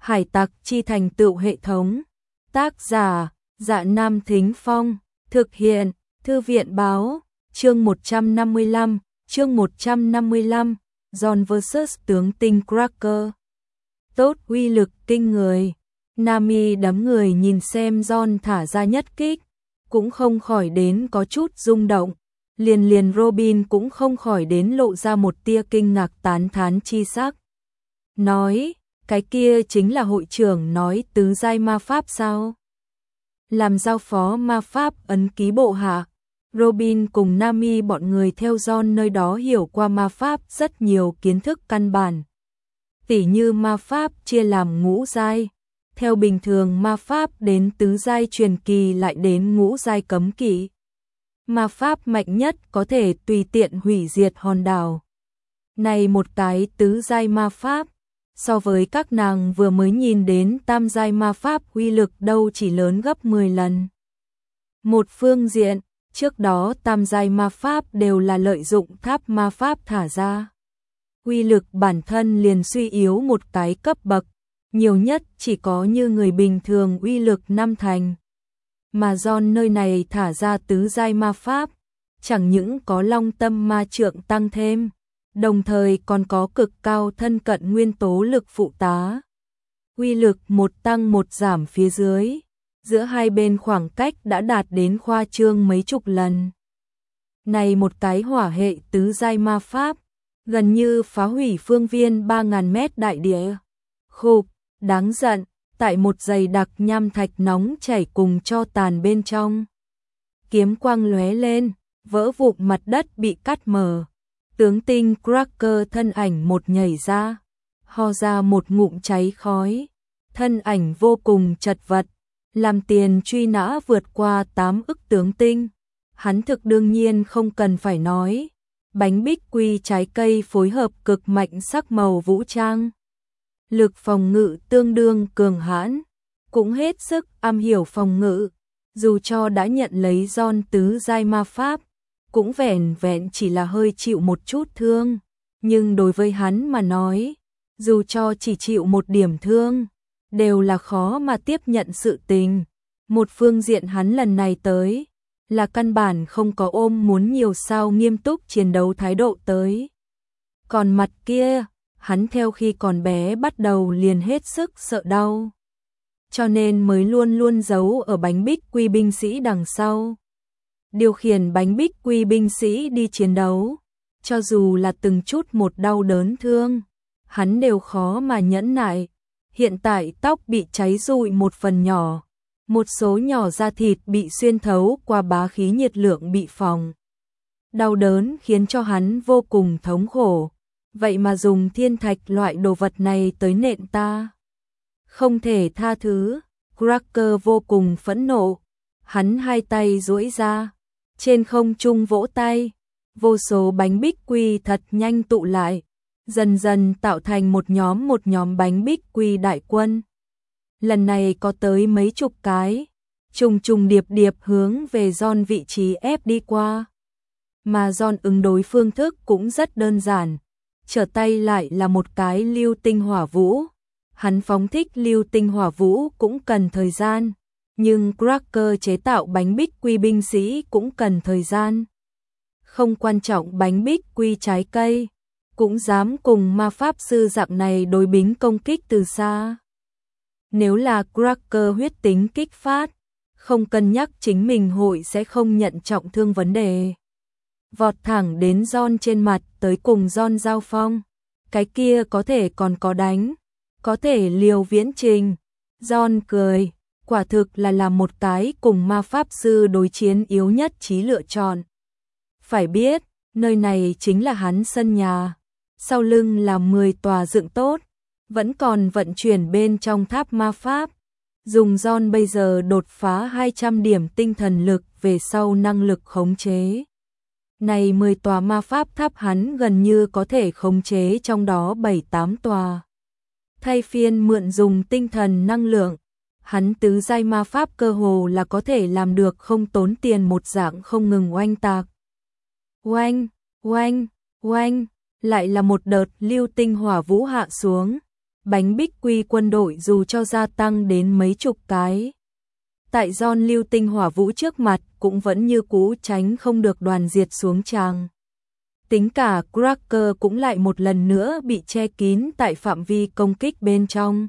Hải tặc chi thành tựu hệ thống. Tác giả, Dạ Nam Thính Phong. Thực hiện, Thư viện Báo. Chương 155, chương 155, John vs tướng tinh Cracker. Tốt, uy lực kinh người. Nami đám người nhìn xem John thả ra nhất kích, cũng không khỏi đến có chút rung động. Liền Robin cũng không khỏi đến lộ ra một tia kinh ngạc tán thán chi sắc. Nói, cái kia chính là hội trưởng nói tứ giai ma pháp sao? Làm giao phó ma pháp ấn ký bộ hạ. Robin cùng Nami bọn người theo John nơi đó hiểu qua ma pháp rất nhiều kiến thức căn bản. Tỉ như ma pháp chia làm ngũ giai. Theo bình thường ma pháp đến tứ giai truyền kỳ lại đến ngũ giai cấm kỵ. Ma pháp mạnh nhất có thể tùy tiện hủy diệt hòn đảo. Này một cái tứ giai ma pháp, so với các nàng vừa mới nhìn đến tam giai ma pháp uy lực đâu chỉ lớn gấp 10 lần. Một phương diện, trước đó tam giai ma pháp đều là lợi dụng tháp ma pháp thả ra. Uy lực bản thân liền suy yếu một cái cấp bậc, nhiều nhất chỉ có như người bình thường uy lực 5 thành. Mà John nơi này thả ra tứ giai ma pháp, chẳng những có long tâm ma trượng tăng thêm, đồng thời còn có cực cao thân cận nguyên tố lực phụ tá. Uy lực một tăng một giảm phía dưới, giữa hai bên khoảng cách đã đạt đến khoa trương mấy chục lần. Này một cái hỏa hệ tứ giai ma pháp, gần như phá hủy phương viên 3.000 mét đại địa. Khục, đáng giận, tại một dày đặc nham thạch nóng chảy cùng cho tàn bên trong. Kiếm quang lóe lên, vỡ vụn mặt đất bị cắt mở. Tướng tinh Cracker thân ảnh một nhảy ra, ho ra một ngụm cháy khói. Thân ảnh vô cùng chật vật, làm tiền truy nã vượt qua 8 ức tướng tinh. Hắn thực đương nhiên không cần phải nói. Bánh bích quy trái cây phối hợp cực mạnh sắc màu vũ trang. Lực phòng ngự tương đương cường hãn, cũng hết sức am hiểu phòng ngự. Dù cho đã nhận lấy John tứ giai ma pháp, cũng vẻn vẹn chỉ là hơi chịu một chút thương. Nhưng đối với hắn mà nói, dù cho chỉ chịu một điểm thương, đều là khó mà tiếp nhận sự tình. Một phương diện hắn lần này tới, là căn bản không có ôm muốn nhiều sao nghiêm túc chiến đấu thái độ tới. Còn mặt kia, hắn theo khi còn bé bắt đầu liền hết sức sợ đau. Cho nên mới luôn luôn giấu ở bánh bích quy binh sĩ đằng sau. Điều khiển bánh bích quy binh sĩ đi chiến đấu, cho dù là từng chút một đau đớn thương, hắn đều khó mà nhẫn nại. Hiện tại tóc bị cháy rụi một phần nhỏ, một số nhỏ da thịt bị xuyên thấu qua bá khí nhiệt lượng bị phỏng. Đau đớn khiến cho hắn vô cùng thống khổ. Vậy mà dùng thiên thạch loại đồ vật này tới nện ta, không thể tha thứ. Cracker vô cùng phẫn nộ, hắn hai tay duỗi ra, trên không trung vỗ tay, vô số bánh bích quy thật nhanh tụ lại, dần dần tạo thành một nhóm bánh bích quy đại quân. Lần này có tới mấy chục cái, trùng điệp hướng về John vị trí ép đi qua. Mà John ứng đối phương thức cũng rất đơn giản, trở tay lại là một cái lưu tinh hỏa vũ. Hắn phóng thích lưu tinh hỏa vũ cũng cần thời gian, nhưng Cracker chế tạo bánh bích quy binh sĩ cũng cần thời gian. Không quan trọng bánh bích quy trái cây, cũng dám cùng ma pháp sư dạng này đối bính công kích từ xa. Nếu là Cracker huyết tính kích phát, không cân nhắc chính mình hội sẽ không nhận trọng thương vấn đề. Vọt thẳng đến John trên mặt tới cùng John giao phong. Cái kia có thể còn có đánh, có thể liều viễn trình. John cười, quả thực là làm một cái cùng ma pháp sư đối chiến yếu nhất trí lựa chọn. Phải biết, nơi này chính là hắn sân nhà, sau lưng là 10 tòa dựng tốt, vẫn còn vận chuyển bên trong tháp ma pháp. Dùng John bây giờ đột phá 200 điểm tinh thần lực về sau năng lực khống chế. Này 10 tòa ma pháp tháp hắn gần như có thể khống chế trong đó 7-8 tòa. Thay phiên mượn dùng tinh thần năng lượng, hắn tứ giai ma pháp cơ hồ là có thể làm được không tốn tiền một dạng không ngừng oanh tạc. Oanh, oanh, oanh, lại là một đợt lưu tinh hỏa vũ hạ xuống. bánh bích quy quân đội dù cho gia tăng đến mấy chục cái. Tại John lưu tinh hỏa vũ trước mặt cũng vẫn như cũ tránh không được đoàn diệt xuống tràng. Tính cả Cracker cũng lại một lần nữa bị che kín tại phạm vi công kích bên trong.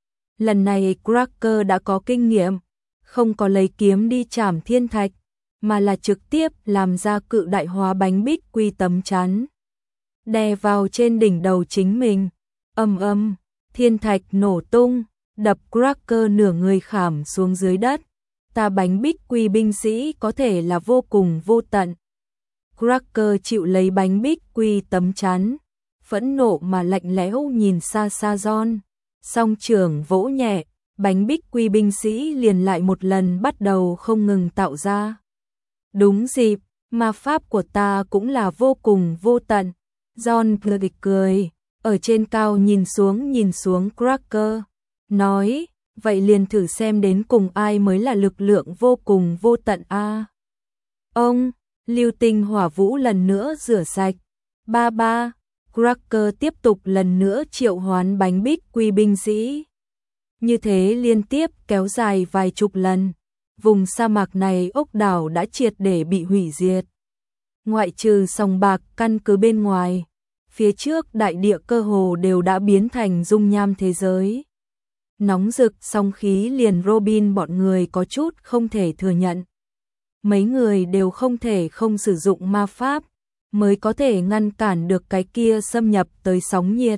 Lần này Cracker đã có kinh nghiệm, không có lấy kiếm đi chảm thiên thạch, mà là trực tiếp làm ra cự đại hóa bánh bích quy tấm chắn. Đè vào trên đỉnh đầu chính mình, ầm ầm, thiên thạch nổ tung, đập Cracker nửa người khảm xuống dưới đất. Ta bánh bích quy binh sĩ có thể là vô cùng vô tận. Cracker chịu lấy bánh bích quy tấm chắn, phẫn nộ mà lạnh lẽo nhìn xa xa John, song trưởng vỗ nhẹ, bánh bích quy binh sĩ liền lại một lần bắt đầu không ngừng tạo ra. Đúng dịp, ma pháp của ta cũng là vô cùng vô tận. John cười, ở trên cao nhìn xuống Cracker, nói, vậy liền thử xem đến cùng ai mới là lực lượng vô cùng vô tận a. Ông, lưu tinh hỏa vũ lần nữa rửa sạch. Ba, Cracker tiếp tục lần nữa triệu hoán bánh bích quy binh sĩ. Như thế liên tiếp kéo dài vài chục lần, vùng sa mạc này ốc đảo đã triệt để bị hủy diệt. Ngoại trừ sòng bạc căn cứ bên ngoài, phía trước đại địa cơ hồ đều đã biến thành dung nham thế giới. Nóng rực song khí liền Robin bọn người có chút không thể thừa nhận. Mấy người đều không thể không sử dụng ma pháp, mới có thể ngăn cản được cái kia xâm nhập tới sóng nhiệt.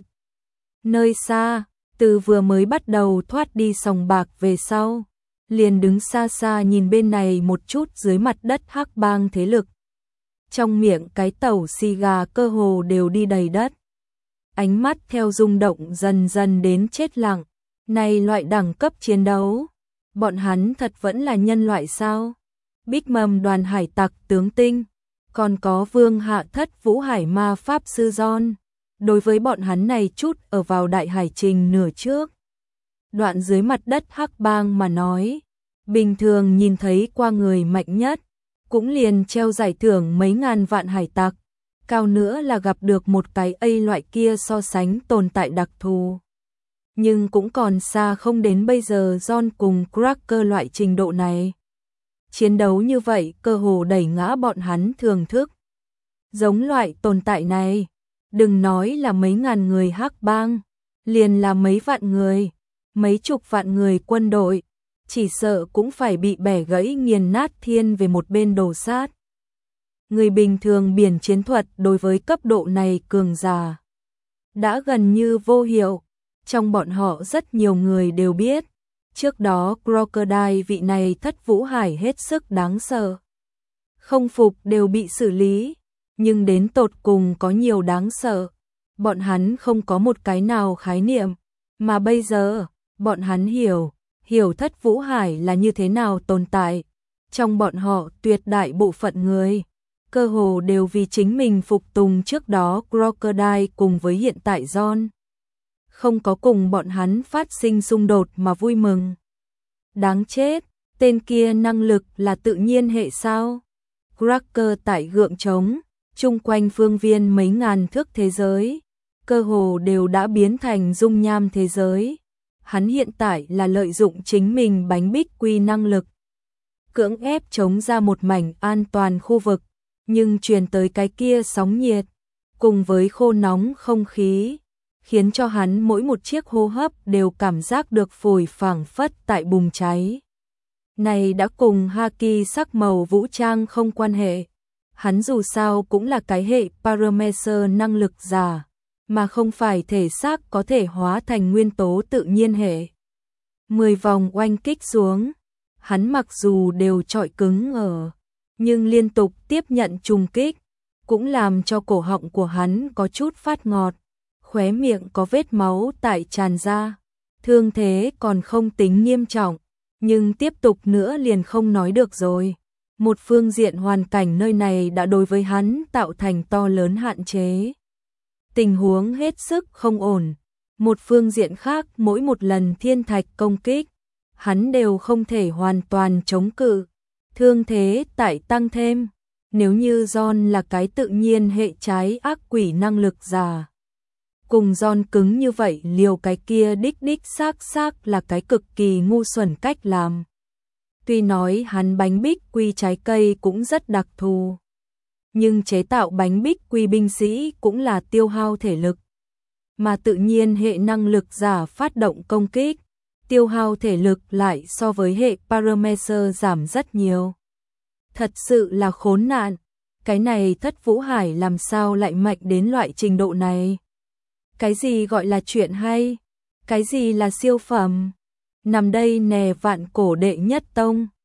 Nơi xa, từ vừa mới bắt đầu thoát đi sòng bạc về sau, liền đứng xa xa nhìn bên này một chút dưới mặt đất hắc bang thế lực. Trong miệng cái tẩu xì gà cơ hồ đều đi đầy đất. Ánh mắt theo rung động dần dần đến chết lặng. Này loại đẳng cấp chiến đấu, bọn hắn thật vẫn là nhân loại sao? Bích Mầm đoàn hải tặc tướng tinh, còn có Vương Hạ Thất Vũ Hải ma pháp sư John. Đối với bọn hắn này chút ở vào đại hải trình nửa trước. Đoạn dưới mặt đất hắc bang mà nói, bình thường nhìn thấy qua người mạnh nhất, cũng liền treo giải thưởng mấy ngàn vạn hải tặc, cao nữa là gặp được một cái A loại kia so sánh tồn tại đặc thù. Nhưng cũng còn xa không đến bây giờ John cùng Cracker loại trình độ này. Chiến đấu như vậy cơ hồ đẩy ngã bọn hắn thưởng thức. Giống loại tồn tại này, đừng nói là mấy ngàn người hắc bang, liền là mấy vạn người, mấy chục vạn người quân đội, chỉ sợ cũng phải bị bẻ gãy nghiền nát thiên về một bên đổ sát. Người bình thường biển chiến thuật đối với cấp độ này cường giả đã gần như vô hiệu. Trong bọn họ rất nhiều người đều biết, trước đó Crocodile vị này Thất Vũ Hải hết sức đáng sợ. Không phục đều bị xử lý, nhưng đến tột cùng có nhiều đáng sợ. Bọn hắn không có một cái nào khái niệm, mà bây giờ, bọn hắn hiểu Thất Vũ Hải là như thế nào tồn tại. Trong bọn họ tuyệt đại bộ phận người, cơ hồ đều vì chính mình phục tùng trước đó Crocodile cùng với hiện tại John. Không có cùng bọn hắn phát sinh xung đột mà vui mừng. Đáng chết, tên kia năng lực là tự nhiên hệ sao? Cracker tại gượng trống, chung quanh phương viên mấy ngàn thước thế giới, cơ hồ đều đã biến thành dung nham thế giới. Hắn hiện tại là lợi dụng chính mình bánh bích quy năng lực, cưỡng ép chống ra một mảnh an toàn khu vực, nhưng truyền tới cái kia sóng nhiệt, cùng với khô nóng không khí, khiến cho hắn mỗi một chiếc hô hấp đều cảm giác được phổi phảng phất tại bùng cháy. Này đã cùng Haki sắc màu vũ trang không quan hệ, hắn dù sao cũng là cái hệ Paramecer năng lực giả, mà không phải thể xác có thể hóa thành nguyên tố tự nhiên hệ. 10 vòng oanh kích xuống, hắn mặc dù đều trọi cứng ở, nhưng liên tục tiếp nhận trùng kích, cũng làm cho cổ họng của hắn có chút phát ngọt, khóe miệng có vết máu tại tràn ra. Thương thế còn không tính nghiêm trọng, nhưng tiếp tục nữa liền không nói được rồi. Một phương diện hoàn cảnh nơi này đã đối với hắn tạo thành to lớn hạn chế. Tình huống hết sức không ổn. Một phương diện khác mỗi một lần thiên thạch công kích, hắn đều không thể hoàn toàn chống cự. Thương thế tại tăng thêm. Nếu như John là cái tự nhiên hệ trái ác quỷ năng lực giả, cùng John cứng như vậy liều cái kia đích đích xác là cái cực kỳ ngu xuẩn cách làm. Tuy nói hắn bánh bích quy trái cây cũng rất đặc thù, nhưng chế tạo bánh bích quy binh sĩ cũng là tiêu hao thể lực. Mà tự nhiên hệ năng lực giả phát động công kích, tiêu hao thể lực lại so với hệ Paramecer giảm rất nhiều. Thật sự là khốn nạn, cái này Thất Vũ Hải làm sao lại mạnh đến loại trình độ này. Cái gì gọi là chuyện hay, cái gì là siêu phẩm, nằm đây nè vạn cổ đệ nhất tông.